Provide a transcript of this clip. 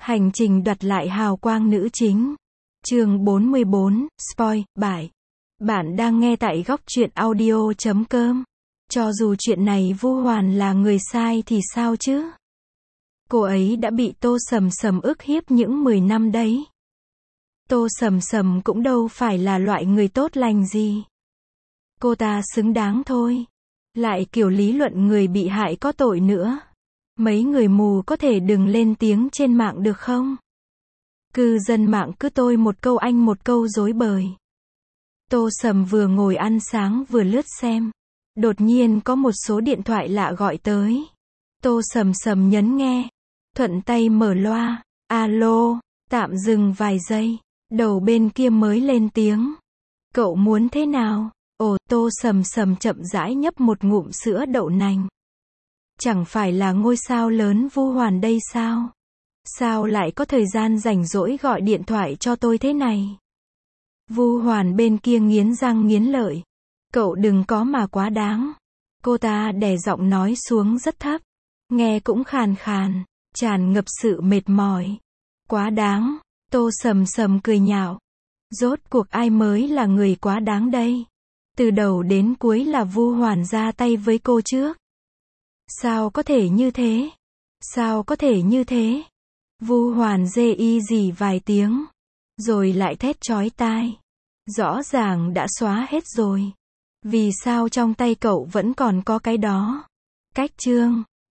Hành trình đoạt lại hào quang nữ chính. Chương 44, spoil, bại. Bạn đang nghe tại góc truyện audio.com. Cho dù chuyện này Vu Hoàn là người sai thì sao chứ? Cô ấy đã bị Tô Sầm Sầm ức hiếp những 10 năm đấy. Tô Sầm Sầm cũng đâu phải là loại người tốt lành gì. Cô ta xứng đáng thôi. Lại kiểu lý luận người bị hại có tội nữa. Mấy người mù có thể đừng lên tiếng trên mạng được không? Cư dân mạng cứ tôi một câu anh một câu rối bời. Tô Sầm vừa ngồi ăn sáng vừa lướt xem. Đột nhiên có một số điện thoại lạ gọi tới. Tô Sầm Sầm nhấn nghe. Thuận tay mở loa. Alo, tạm dừng vài giây. Đầu bên kia mới lên tiếng. Cậu muốn thế nào? Ồ, Tô Sầm Sầm chậm rãi nhấp một ngụm sữa đậu nành. Chẳng phải là ngôi sao lớn Vu Hoàn đây sao? Sao lại có thời gian rảnh rỗi gọi điện thoại cho tôi thế này? Vu Hoàn bên kia nghiến răng nghiến lợi. Cậu đừng có mà quá đáng. Cô ta đè giọng nói xuống rất thấp. Nghe cũng khàn khàn, tràn ngập sự mệt mỏi. Quá đáng, Tô Sầm Sầm cười nhạo. Rốt cuộc ai mới là người quá đáng đây? Từ đầu đến cuối là Vu Hoàn ra tay với cô trước. Sao có thể như thế? Sao có thể như thế? Vu Hoàn dê y gì vài tiếng, rồi lại thét chói tai. Rõ ràng đã xóa hết rồi. Vì sao trong tay cậu vẫn còn có cái đó? Cách chương